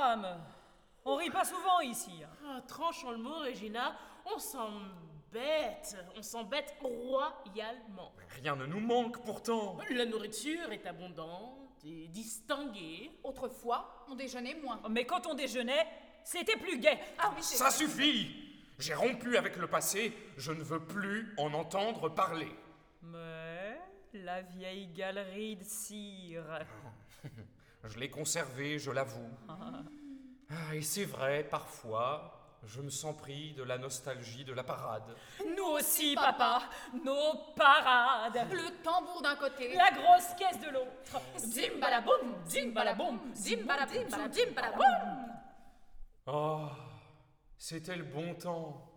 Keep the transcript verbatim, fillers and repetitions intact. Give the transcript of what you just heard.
femme. On rit pas souvent ici. Ah, tranchons le mot, Regina, on s'embête, on s'embête royalement. Rien ne nous manque pourtant. La nourriture est abondante et distinguée. Autrefois, on déjeunait moins. Mais quand on déjeunait, c'était plus gai. Ah oui, c'est Ça vrai. suffit! J'ai rompu avec le passé, je ne veux plus en entendre parler. Mais la vieille galerie de cire. Je l'ai conservé, je l'avoue. Ah, et c'est vrai, parfois, je me sens pris de la nostalgie de la parade. Nous aussi, papa, nos parades. Le tambour d'un côté. La grosse caisse de l'autre. Zimbalaboum, zimbalaboum, zimbalaboum, zimbalaboum. Oh, c'était le bon temps.